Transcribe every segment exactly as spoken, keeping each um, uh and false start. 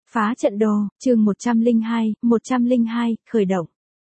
Phá trận đồ, chương một trăm lẻ hai, một trăm lẻ hai, khởi động.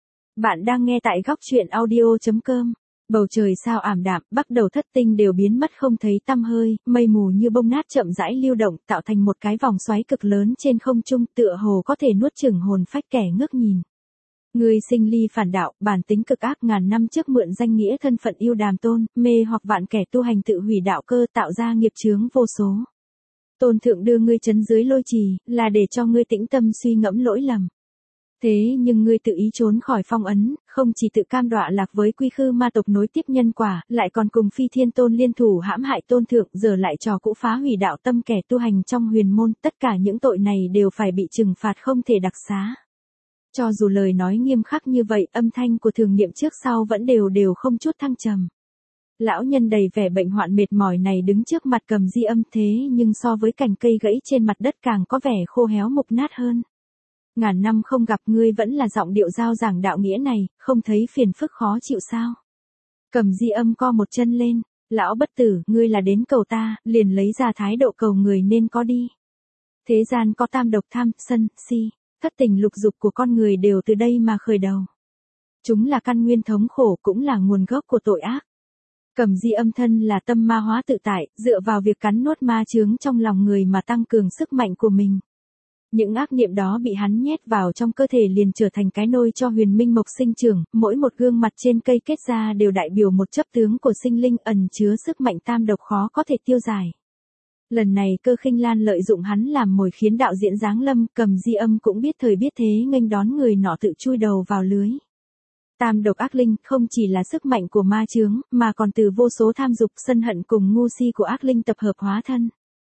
Bạn đang nghe tại góc truyện audio chấm com. Bầu trời sao ảm đạm, bắt đầu thất tinh đều biến mất không thấy tăm hơi, mây mù như bông nát chậm rãi lưu động, tạo thành một cái vòng xoáy cực lớn trên không trung, tựa hồ có thể nuốt chửng hồn phách kẻ ngước nhìn. Ngươi sinh ly phản đạo, bản tính cực ác, ngàn năm trước mượn danh nghĩa thân phận yêu đàm tôn, mê hoặc vạn kẻ tu hành tự hủy đạo cơ, tạo ra nghiệp chướng vô số. Tôn thượng đưa ngươi trấn dưới lôi trì, là để cho ngươi tĩnh tâm suy ngẫm lỗi lầm. Thế nhưng ngươi tự ý trốn khỏi phong ấn, không chỉ tự cam đọa lạc với quy khư ma tộc nối tiếp nhân quả, lại còn cùng phi thiên tôn liên thủ hãm hại tôn thượng, giờ lại trò cũ phá hủy đạo tâm kẻ tu hành trong huyền môn, tất cả những tội này đều phải bị trừng phạt không thể đặc xá. Cho dù lời nói nghiêm khắc như vậy, âm thanh của Thường Niệm trước sau vẫn đều đều không chút thăng trầm. Lão nhân đầy vẻ bệnh hoạn mệt mỏi này đứng trước mặt Cầm Di Âm, thế nhưng so với cành cây gãy trên mặt đất càng có vẻ khô héo mục nát hơn. Ngàn năm không gặp ngươi vẫn là giọng điệu giao giảng đạo nghĩa này, không thấy phiền phức khó chịu sao? Cầm Di Âm co một chân lên, lão bất tử, ngươi là đến cầu ta, liền lấy ra thái độ cầu người nên có đi. Thế gian có tam độc tham, sân, si, thất tình lục dục của con người đều từ đây mà khởi đầu. Chúng là căn nguyên thống khổ, cũng là nguồn gốc của tội ác. Cầm Di Âm thân là tâm ma hóa tự tại, dựa vào việc cắn nuốt ma chướng trong lòng người mà tăng cường sức mạnh của mình. Những ác niệm đó bị hắn nhét vào trong cơ thể liền trở thành cái nôi cho huyền minh mộc sinh trưởng, mỗi một gương mặt trên cây kết ra đều đại biểu một chấp tướng của sinh linh ẩn chứa sức mạnh tam độc khó có thể tiêu giải. Lần này Cơ Khinh Lan lợi dụng hắn làm mồi khiến đạo diễn giáng lâm, Cầm Di Âm cũng biết thời biết thế nghênh đón người nọ tự chui đầu vào lưới. Tam độc ác linh không chỉ là sức mạnh của ma chướng, mà còn từ vô số tham dục, sân hận cùng ngu si của ác linh tập hợp hóa thân.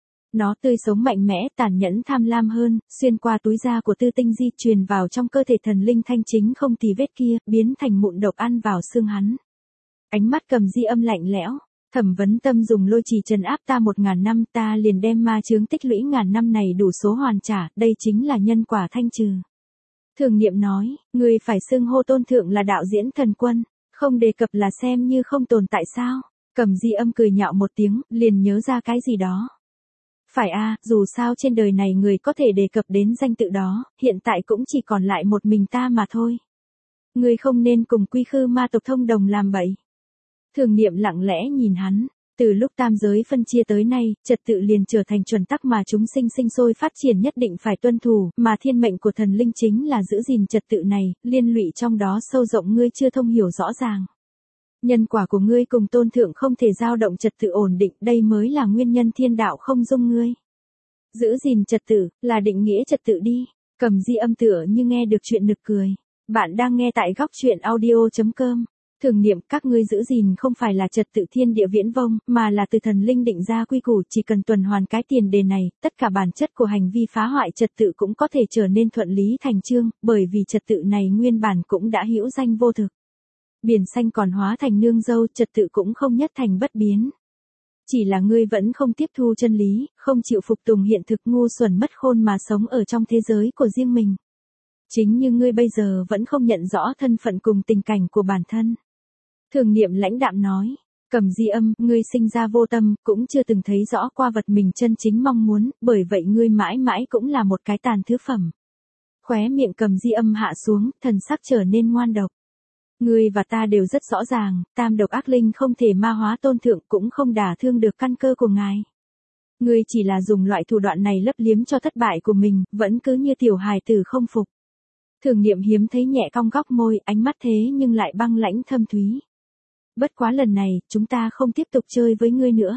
Nó tươi sống mạnh mẽ, tàn nhẫn tham lam hơn, xuyên qua túi da của Tư Tinh Di truyền vào trong cơ thể thần linh thanh chính không tì vết kia, biến thành mụn độc ăn vào xương hắn. Ánh mắt Cầm Di Âm lạnh lẽo, Thẩm Vấn Tâm dùng lôi trì trấn áp ta một ngàn năm, ta liền đem ma chướng tích lũy ngàn năm này đủ số hoàn trả, đây chính là nhân quả thanh trừ. Thường Niệm nói, ngươi phải xưng hô tôn thượng là đạo diễn thần quân, không đề cập là xem như không tồn tại sao? Cầm Di Âm cười nhạo một tiếng, liền nhớ ra cái gì đó. Phải a, dù sao trên đời này người có thể đề cập đến danh tự đó, hiện tại cũng chỉ còn lại một mình ta mà thôi. Ngươi không nên cùng quy khư ma tộc thông đồng làm bậy. Thường Niệm lặng lẽ nhìn hắn. Từ lúc tam giới phân chia tới nay, trật tự liền trở thành chuẩn tắc mà chúng sinh sinh sôi phát triển nhất định phải tuân thủ, mà thiên mệnh của thần linh chính là giữ gìn trật tự này, liên lụy trong đó sâu rộng ngươi chưa thông hiểu rõ ràng. Nhân quả của ngươi cùng tôn thượng không thể dao động trật tự ổn định, đây mới là nguyên nhân thiên đạo không dung ngươi. Giữ gìn trật tự, là định nghĩa trật tự đi. Cầm Di Âm tựa như nghe được chuyện nực cười. Bạn đang nghe tại góc truyện audio chấm com. Thường Niệm, các ngươi giữ gìn không phải là trật tự thiên địa viễn vông, mà là từ thần linh định ra quy củ, chỉ cần tuần hoàn cái tiền đề này, tất cả bản chất của hành vi phá hoại trật tự cũng có thể trở nên thuận lý thành chương, bởi vì trật tự này nguyên bản cũng đã hữu danh vô thực. Biển xanh còn hóa thành nương dâu, trật tự cũng không nhất thành bất biến. Chỉ là ngươi vẫn không tiếp thu chân lý, không chịu phục tùng hiện thực, ngu xuẩn mất khôn mà sống ở trong thế giới của riêng mình. Chính như ngươi bây giờ vẫn không nhận rõ thân phận cùng tình cảnh của bản thân. Thường Niệm lãnh đạm nói, Cầm Di Âm, ngươi sinh ra vô tâm, cũng chưa từng thấy rõ qua vật mình chân chính mong muốn, bởi vậy ngươi mãi mãi cũng là một cái tàn thứ phẩm. Khóe miệng Cầm Di Âm hạ xuống, thần sắc trở nên ngoan độc. Ngươi và ta đều rất rõ ràng, tam độc ác linh không thể ma hóa tôn thượng, cũng không đả thương được căn cơ của ngài. Ngươi chỉ là dùng loại thủ đoạn này lấp liếm cho thất bại của mình, vẫn cứ như tiểu hài tử không phục. Thường Niệm hiếm thấy nhẹ cong góc môi, ánh mắt thế nhưng lại băng lãnh thâm thúy. Bất quá lần này, chúng ta không tiếp tục chơi với ngươi nữa.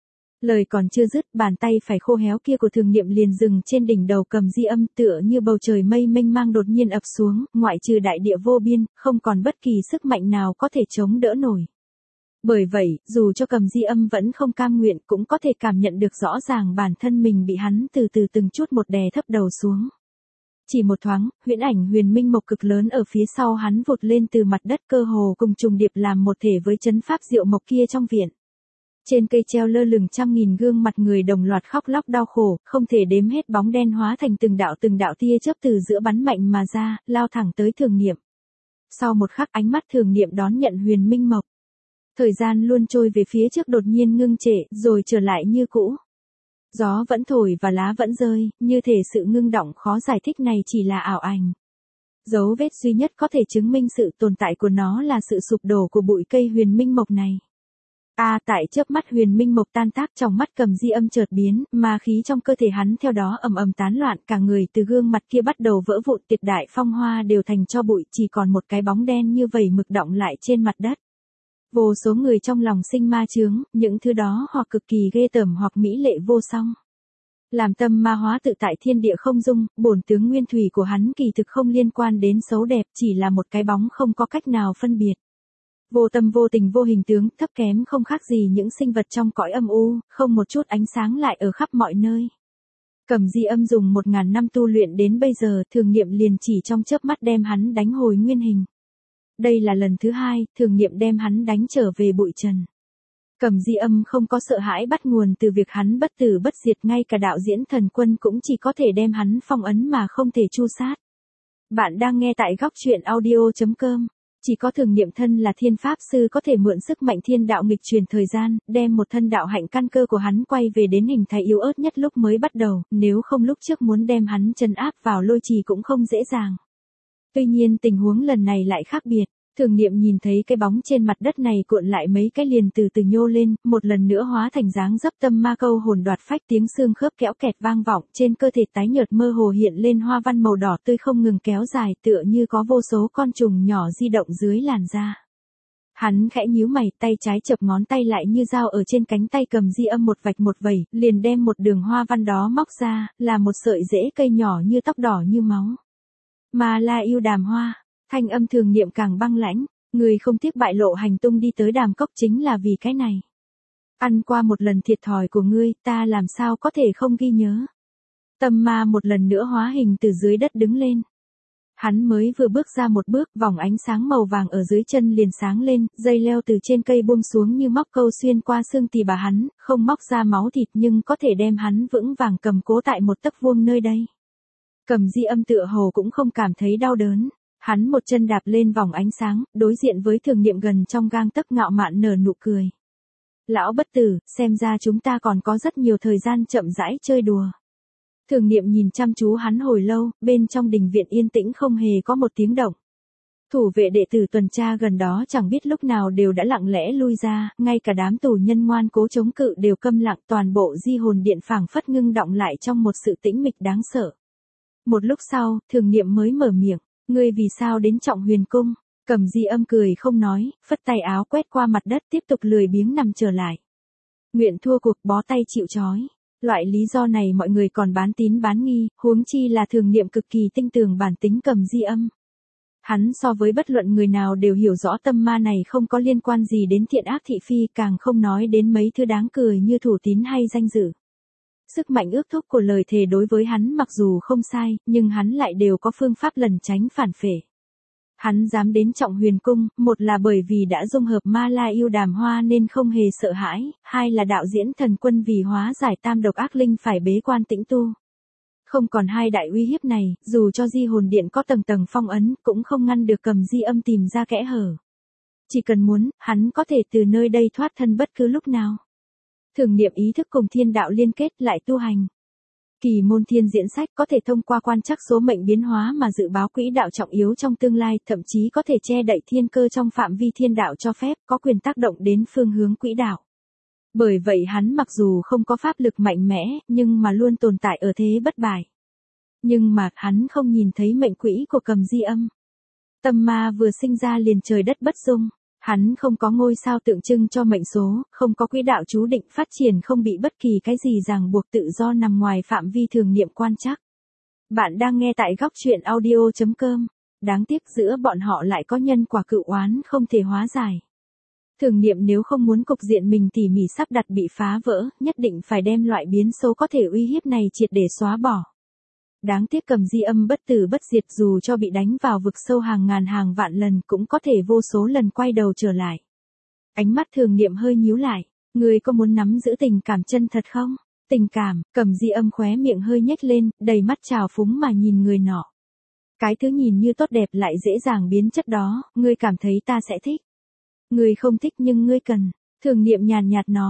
Lời còn chưa dứt, bàn tay phải khô héo kia của Thường Niệm liền dừng trên đỉnh đầu Cầm Di Âm, tựa như bầu trời mây mênh mang đột nhiên ập xuống, ngoại trừ đại địa vô biên, không còn bất kỳ sức mạnh nào có thể chống đỡ nổi. Bởi vậy, dù cho Cầm Di Âm vẫn không cam nguyện, cũng có thể cảm nhận được rõ ràng bản thân mình bị hắn từ từ từng chút một đè thấp đầu xuống. Chỉ một thoáng, huyễn ảnh huyền minh mộc cực lớn ở phía sau hắn vụt lên từ mặt đất, cơ hồ cùng trùng điệp làm một thể với chấn pháp diệu mộc kia trong viện. Trên cây treo lơ lửng trăm nghìn gương mặt người đồng loạt khóc lóc đau khổ, không thể đếm hết bóng đen hóa thành từng đạo từng đạo tia chớp từ giữa bắn mạnh mà ra, lao thẳng tới Thường Niệm. Sau một khắc ánh mắt Thường Niệm đón nhận huyền minh mộc. Thời gian luôn trôi về phía trước đột nhiên ngưng trệ, rồi trở lại như cũ. Gió vẫn thổi và lá vẫn rơi, như thể sự ngưng đọng khó giải thích này chỉ là ảo ảnh. Dấu vết duy nhất có thể chứng minh sự tồn tại của nó là sự sụp đổ của bụi cây huyền minh mộc này. À, tại chớp mắt huyền minh mộc tan tác, trong mắt Cầm Di Âm chợt biến, ma khí trong cơ thể hắn theo đó ầm ầm tán loạn, cả người từ gương mặt kia bắt đầu vỡ vụn, tuyệt đại phong hoa đều thành tro bụi, chỉ còn một cái bóng đen như vẩy mực đọng lại trên mặt đất. Vô số người trong lòng sinh ma chướng, những thứ đó hoặc cực kỳ ghê tởm hoặc mỹ lệ vô song. Làm tâm ma hóa tự tại thiên địa không dung, bổn tướng nguyên thủy của hắn kỳ thực không liên quan đến xấu đẹp, chỉ là một cái bóng không có cách nào phân biệt. Vô tâm vô tình vô hình tướng, thấp kém không khác gì những sinh vật trong cõi âm u, không một chút ánh sáng lại ở khắp mọi nơi. Cầm Di Âm dùng một ngàn năm tu luyện đến bây giờ, Thường Niệm liền chỉ trong chớp mắt đem hắn đánh hồi nguyên hình. Đây là lần thứ hai, Thường Niệm đem hắn đánh trở về bụi trần. Cầm Di Âm không có sợ hãi bắt nguồn từ việc hắn bất tử bất diệt, ngay cả đạo diễn thần quân cũng chỉ có thể đem hắn phong ấn mà không thể tru sát. Bạn đang nghe tại góc truyện audio chấm com. Chỉ có Thường Niệm thân là thiên pháp sư có thể mượn sức mạnh thiên đạo nghịch truyền thời gian, đem một thân đạo hạnh căn cơ của hắn quay về đến hình thái yếu ớt nhất lúc mới bắt đầu, nếu không lúc trước muốn đem hắn trấn áp vào lôi trì cũng không dễ dàng. Tuy nhiên tình huống lần này lại khác biệt. Thường Niệm nhìn thấy cái bóng trên mặt đất này cuộn lại mấy cái liền từ từ nhô lên, một lần nữa hóa thành dáng dấp tâm ma câu hồn đoạt phách, tiếng xương khớp kéo kẹt vang vọng, trên cơ thể tái nhợt mơ hồ hiện lên hoa văn màu đỏ tươi không ngừng kéo dài, tựa như có vô số con trùng nhỏ di động dưới làn da. Hắn khẽ nhíu mày, tay trái chập ngón tay lại như dao ở trên cánh tay Cầm Di Âm một vạch một vẩy, liền đem một đường hoa văn đó móc ra, là một sợi rễ cây nhỏ như tóc đỏ như máu. Ma La Yêu Đàm Hoa. Thanh âm Thường Niệm càng băng lãnh, người không tiếc bại lộ hành tung đi tới đàm cốc chính là vì cái này. Ăn qua một lần thiệt thòi của ngươi, ta làm sao có thể không ghi nhớ. Tâm ma một lần nữa hóa hình từ dưới đất đứng lên. Hắn mới vừa bước ra một bước, vòng ánh sáng màu vàng ở dưới chân liền sáng lên, dây leo từ trên cây buông xuống như móc câu xuyên qua xương tỳ bà hắn, không móc ra máu thịt nhưng có thể đem hắn vững vàng cầm cố tại một tấc vuông nơi đây. Cầm Di Âm tựa hồ cũng không cảm thấy đau đớn. Hắn một chân đạp lên vòng ánh sáng, đối diện với Thường Niệm gần trong gang tấc ngạo mạn nở nụ cười. Lão bất tử, xem ra chúng ta còn có rất nhiều thời gian chậm rãi chơi đùa. Thường Niệm nhìn chăm chú hắn hồi lâu, bên trong đình viện yên tĩnh không hề có một tiếng động. Thủ vệ đệ tử tuần tra gần đó chẳng biết lúc nào đều đã lặng lẽ lui ra, ngay cả đám tù nhân ngoan cố chống cự đều câm lặng, toàn bộ di hồn điện phảng phất ngưng động lại trong một sự tĩnh mịch đáng sợ. Một lúc sau, Thường Niệm mới mở miệng. Ngươi vì sao đến Trọng Huyền Cung? Cầm Di Âm cười không nói, phất tay áo quét qua mặt đất tiếp tục lười biếng nằm trở lại. Nguyện thua cuộc, bó tay chịu trói. Loại lý do này mọi người còn bán tín bán nghi, huống chi là Thường Niệm cực kỳ tinh tường bản tính Cầm Di Âm. Hắn so với bất luận người nào đều hiểu rõ tâm ma này không có liên quan gì đến thiện ác thị phi, càng không nói đến mấy thứ đáng cười như thủ tín hay danh dự. Sức mạnh ước thúc của lời thề đối với hắn mặc dù không sai, nhưng hắn lại đều có phương pháp lẩn tránh phản phệ. Hắn dám đến Trọng Huyền Cung, một là bởi vì đã dung hợp Ma La Yêu Đàm Hoa nên không hề sợ hãi, hai là đạo diễn thần quân vì hóa giải tam độc ác linh phải bế quan tĩnh tu. Không còn hai đại uy hiếp này, dù cho di hồn điện có tầng tầng phong ấn, cũng không ngăn được Cầm Di Âm tìm ra kẽ hở. Chỉ cần muốn, hắn có thể từ nơi đây thoát thân bất cứ lúc nào. Thường Niệm ý thức cùng thiên đạo liên kết lại tu hành. Kỳ môn thiên diễn sách có thể thông qua quan trắc số mệnh biến hóa mà dự báo quỹ đạo trọng yếu trong tương lai, thậm chí có thể che đậy thiên cơ trong phạm vi thiên đạo cho phép, có quyền tác động đến phương hướng quỹ đạo. Bởi vậy hắn mặc dù không có pháp lực mạnh mẽ, nhưng mà luôn tồn tại ở thế bất bại. Nhưng mà hắn không nhìn thấy mệnh quỹ của Cầm Di Âm. Tâm ma vừa sinh ra liền trời đất bất dung. Hắn không có ngôi sao tượng trưng cho mệnh số, không có quỹ đạo chú định, phát triển không bị bất kỳ cái gì ràng buộc, tự do nằm ngoài phạm vi Thường Niệm quan trắc. Bạn đang nghe tại góc truyện audio chấm com. Đáng tiếc giữa bọn họ lại có nhân quả cựu oán không thể hóa giải. Thường Niệm nếu không muốn cục diện mình tỉ mỉ sắp đặt bị phá vỡ, nhất định phải đem loại biến số có thể uy hiếp này triệt để xóa bỏ. Đáng tiếc Cầm Di Âm bất tử bất diệt, dù cho bị đánh vào vực sâu hàng ngàn hàng vạn lần cũng có thể vô số lần quay đầu trở lại. Ánh mắt Thường Niệm hơi nhíu lại, ngươi có muốn nắm giữ tình cảm chân thật không? Tình cảm, Cầm Di Âm khóe miệng hơi nhếch lên, đầy mắt trào phúng mà nhìn người nọ. Cái thứ nhìn như tốt đẹp lại dễ dàng biến chất đó, ngươi cảm thấy ta sẽ thích. Ngươi không thích nhưng ngươi cần. Thường Niệm nhàn nhạt nói,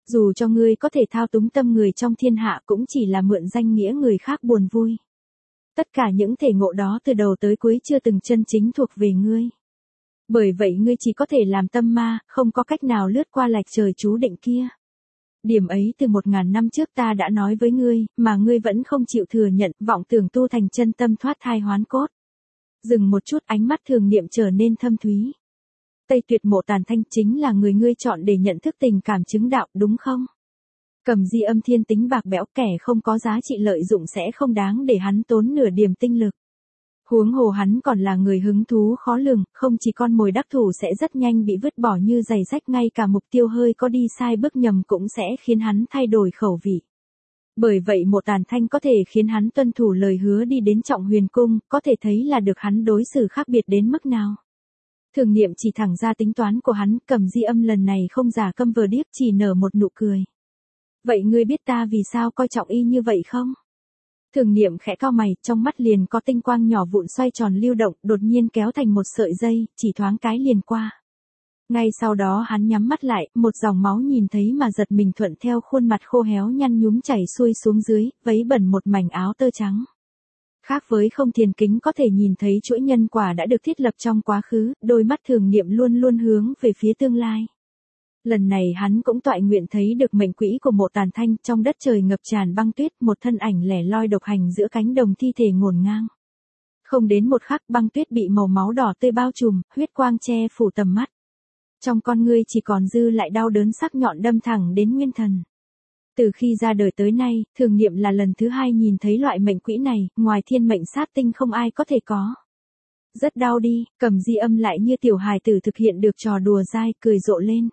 Dù cho ngươi có thể thao túng tâm người trong thiên hạ cũng chỉ là mượn danh nghĩa người khác buồn vui. Tất cả những thể ngộ đó từ đầu tới cuối chưa từng chân chính thuộc về ngươi. Bởi vậy ngươi chỉ có thể làm tâm ma, không có cách nào lướt qua lạch trời chú định kia. Điểm ấy từ một ngàn năm trước ta đã nói với ngươi, mà ngươi vẫn không chịu thừa nhận, vọng tưởng tu thành chân tâm thoát thai hoán cốt. Dừng một chút, ánh mắt Thường Niệm trở nên thâm thúy. Tây Tuyệt Mộ Tàn Thanh chính là người ngươi chọn để nhận thức tình cảm chứng đạo, đúng không? Cầm Di Âm thiên tính bạc bẽo, kẻ không có giá trị lợi dụng sẽ không đáng để hắn tốn nửa điểm tinh lực. Huống hồ hắn còn là người hứng thú khó lường, không chỉ con mồi đắc thủ sẽ rất nhanh bị vứt bỏ như giày rách, ngay cả mục tiêu hơi có đi sai bước nhầm cũng sẽ khiến hắn thay đổi khẩu vị. Bởi vậy Mộ Tàn Thanh có thể khiến hắn tuân thủ lời hứa đi đến Trọng Huyền Cung, có thể thấy là được hắn đối xử khác biệt đến mức nào. Thường Niệm chỉ thẳng ra tính toán của hắn, Cầm Di Âm lần này không giả câm vờ điếc, chỉ nở một nụ cười. Vậy ngươi biết ta vì sao coi trọng y như vậy không? Thường Niệm khẽ cau mày, trong mắt liền có tinh quang nhỏ vụn xoay tròn lưu động, đột nhiên kéo thành một sợi dây, chỉ thoáng cái liền qua. Ngay sau đó hắn nhắm mắt lại, một dòng máu nhìn thấy mà giật mình thuận theo khuôn mặt khô héo nhăn nhúm chảy xuôi xuống dưới, vấy bẩn một mảnh áo tơ trắng. Khác với Không Thiền Kính có thể nhìn thấy chuỗi nhân quả đã được thiết lập trong quá khứ, đôi mắt Thường Niệm luôn luôn hướng về phía tương lai. Lần này hắn cũng toại nguyện thấy được mệnh quỹ của Mộ Tàn Thanh, trong đất trời ngập tràn băng tuyết, một thân ảnh lẻ loi độc hành giữa cánh đồng thi thể ngổn ngang. Không đến một khắc băng tuyết bị màu máu đỏ tươi bao trùm, huyết quang che phủ tầm mắt. Trong con ngươi chỉ còn dư lại đau đớn sắc nhọn đâm thẳng đến nguyên thần. Từ khi ra đời tới nay, Thường Niệm là lần thứ hai nhìn thấy loại mệnh quỹ này, ngoài thiên mệnh sát tinh không ai có thể có. Rất đau đi, Cầm Di Âm lại như tiểu hài tử thực hiện được trò đùa dai, cười rộ lên.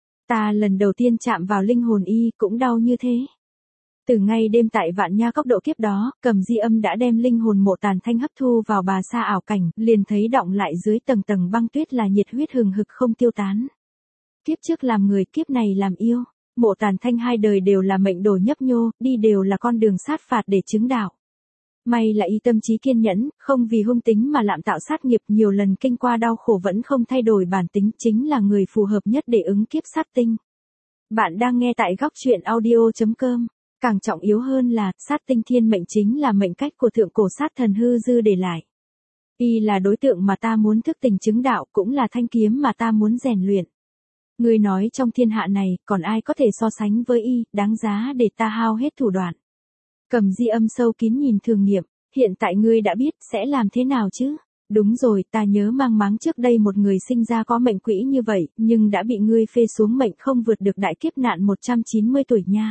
Ta lần đầu tiên chạm vào linh hồn y cũng đau như thế. Từ ngay đêm tại Vạn Nha Cốc độ kiếp đó, Cầm Di Âm đã đem linh hồn Mộ Tàn Thanh hấp thu vào bà sa ảo cảnh, liền thấy đọng lại dưới tầng tầng băng tuyết là nhiệt huyết hừng hực không tiêu tán. Kiếp trước làm người, kiếp này làm yêu. Mộ Tàn Thanh hai đời đều là mệnh đồ nhấp nhô, đi đều là con đường sát phạt để chứng đạo. May là y tâm trí kiên nhẫn, không vì hung tính mà lạm tạo sát nghiệp, nhiều lần kinh qua đau khổ vẫn không thay đổi bản tính, chính là người phù hợp nhất để ứng kiếp sát tinh. Bạn đang nghe tại góc truyện audio chấm com. Càng trọng yếu hơn là, sát tinh thiên mệnh chính là mệnh cách của thượng cổ sát thần hư dư để lại. Y là đối tượng mà ta muốn thức tỉnh chứng đạo, cũng là thanh kiếm mà ta muốn rèn luyện. Ngươi nói trong thiên hạ này, còn ai có thể so sánh với y, đáng giá để ta hao hết thủ đoạn. Cầm Di Âm sâu kín nhìn Thường Niệm, hiện tại ngươi đã biết sẽ làm thế nào chứ? Đúng rồi, ta nhớ mang máng trước đây một người sinh ra có mệnh quỹ như vậy, nhưng đã bị ngươi phê xuống mệnh không vượt được đại kiếp nạn một trăm chín mươi tuổi nha.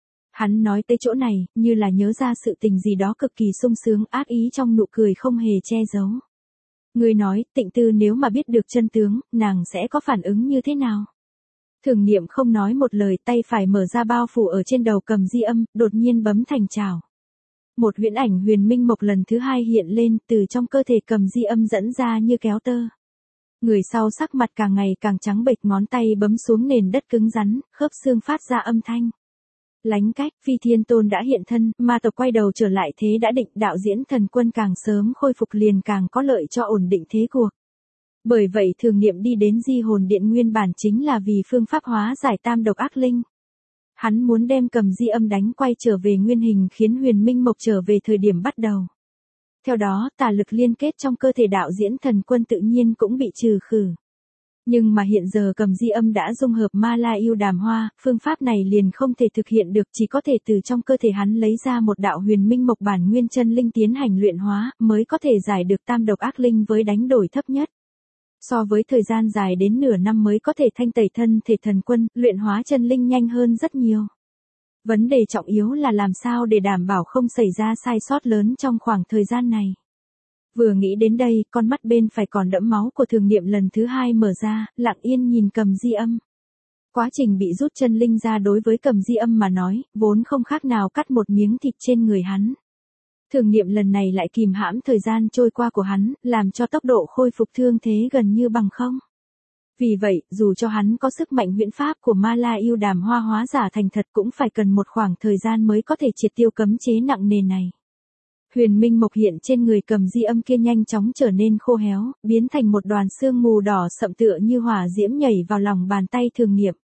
Hắn nói tới chỗ này, như là nhớ ra sự tình gì đó cực kỳ sung sướng, ác ý trong nụ cười không hề che giấu. Ngươi nói, Tịnh Tư nếu mà biết được chân tướng, nàng sẽ có phản ứng như thế nào? Thường Niệm không nói một lời, tay phải mở ra bao phủ ở trên đầu Cầm Di Âm, đột nhiên bấm thành trào. Một huyễn ảnh huyền minh mộc lần thứ hai hiện lên, từ trong cơ thể Cầm Di Âm dẫn ra như kéo tơ. Người sau sắc mặt càng ngày càng trắng bệch, ngón tay bấm xuống nền đất cứng rắn, khớp xương phát ra âm thanh. Lánh cách, Phi Thiên Tôn đã hiện thân, ma tộc quay đầu trở lại thế đã định, đạo diễn thần quân càng sớm khôi phục liền càng có lợi cho ổn định thế cuộc. Bởi vậy Thường Niệm đi đến Di Hồn Điện nguyên bản chính là vì phương pháp hóa giải tam độc ác linh. Hắn muốn đem Cầm Di Âm đánh quay trở về nguyên hình, khiến huyền minh mộc trở về thời điểm bắt đầu. Theo đó, tà lực liên kết trong cơ thể đạo diễn thần quân tự nhiên cũng bị trừ khử. Nhưng mà hiện giờ Cầm Di Âm đã dung hợp Ma La Yêu Đàm Hoa, phương pháp này liền không thể thực hiện được, chỉ có thể từ trong cơ thể hắn lấy ra một đạo huyền minh mộc bản nguyên chân linh tiến hành luyện hóa, mới có thể giải được tam độc ác linh với đánh đổi thấp nhất. So với thời gian dài đến nửa năm mới có thể thanh tẩy thân thể thần quân, luyện hóa chân linh nhanh hơn rất nhiều. Vấn đề trọng yếu là làm sao để đảm bảo không xảy ra sai sót lớn trong khoảng thời gian này. Vừa nghĩ đến đây, con mắt bên phải còn đẫm máu của Thường Niệm lần thứ hai mở ra, lặng yên nhìn Cầm Di Âm. Quá trình bị rút chân linh ra đối với Cầm Di Âm mà nói, vốn không khác nào cắt một miếng thịt trên người hắn. Thường Niệm lần này lại kìm hãm thời gian trôi qua của hắn, làm cho tốc độ khôi phục thương thế gần như bằng không. Vì vậy, dù cho hắn có sức mạnh huyễn pháp của Ma La Yêu Đàm Hoa hóa giả thành thật cũng phải cần một khoảng thời gian mới có thể triệt tiêu cấm chế nặng nề này. Huyền minh mộc hiện trên người Cầm Di Âm kia nhanh chóng trở nên khô héo, biến thành một đoàn sương mù đỏ sậm tựa như hỏa diễm nhảy vào lòng bàn tay Thường Niệm.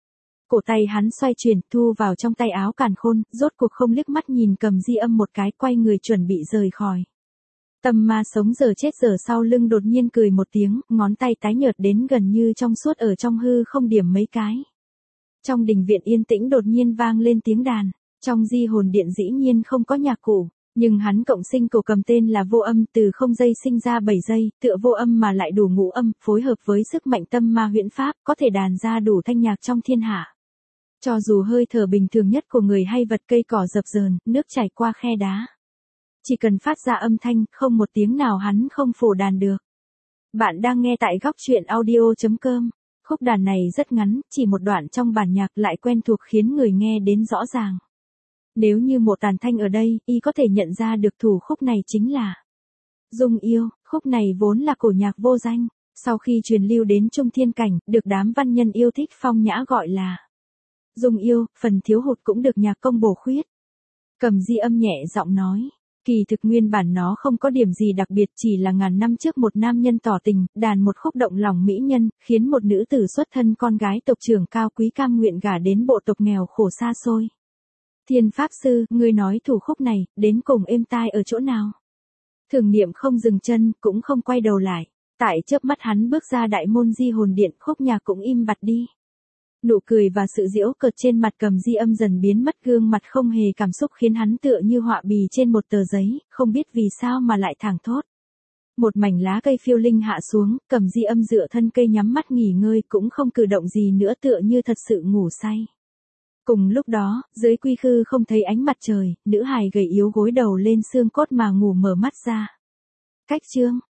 Cổ tay hắn xoay chuyển, thu vào trong tay áo càn khôn, rốt cuộc không liếc mắt nhìn Cầm Di Âm một cái, quay người chuẩn bị rời khỏi. Tâm ma sống giờ chết giờ sau lưng đột nhiên cười một tiếng, ngón tay tái nhợt đến gần như trong suốt ở trong hư không điểm mấy cái. Trong đình viện yên tĩnh đột nhiên vang lên tiếng đàn, trong di hồn điện dĩ nhiên không có nhạc cụ, nhưng hắn cộng sinh cổ cầm tên là vô âm, từ không giây sinh ra bảy giây, tựa vô âm mà lại đủ ngũ âm, phối hợp với sức mạnh tâm ma huyễn pháp, có thể đàn ra đủ thanh nhạc trong thiên hạ. Cho dù hơi thở bình thường nhất của người hay vật cây cỏ dập dờn, nước chảy qua khe đá, chỉ cần phát ra âm thanh, không một tiếng nào hắn không phổ đàn được. Bạn đang nghe tại góc truyện audio chấm com. Khúc đàn này rất ngắn, chỉ một đoạn trong bản nhạc lại quen thuộc khiến người nghe đến rõ ràng. Nếu như một tàn thanh ở đây, y có thể nhận ra được thủ khúc này chính là Dung Yêu. Khúc này vốn là cổ nhạc vô danh, sau khi truyền lưu đến Trung Thiên Cảnh, được đám văn nhân yêu thích phong nhã gọi là Dung Yêu, phần thiếu hụt cũng được nhạc công bổ khuyết. Cầm Di Âm nhẹ giọng nói, kỳ thực nguyên bản nó không có điểm gì đặc biệt, chỉ là ngàn năm trước một nam nhân tỏ tình, đàn một khúc động lòng mỹ nhân, khiến một nữ tử xuất thân con gái tộc trưởng cao quý cam nguyện gả đến bộ tộc nghèo khổ xa xôi. Thiên Pháp Sư, ngươi nói thủ khúc này, đến cùng êm tai ở chỗ nào? Thường Niệm không dừng chân, cũng không quay đầu lại. Tại chớp mắt hắn bước ra đại môn di hồn điện, khúc nhạc cũng im bặt đi. Nụ cười và sự giễu cợt trên mặt Cầm Di Âm dần biến mất, gương mặt không hề cảm xúc khiến hắn tựa như họa bì trên một tờ giấy, không biết vì sao mà lại thảng thốt. Một mảnh lá cây phiêu linh hạ xuống, Cầm Di Âm dựa thân cây nhắm mắt nghỉ ngơi, cũng không cử động gì nữa, tựa như thật sự ngủ say. Cùng lúc đó, dưới quy khư không thấy ánh mặt trời, nữ hài gầy yếu gối đầu lên xương cốt mà ngủ mở mắt ra. Cách chương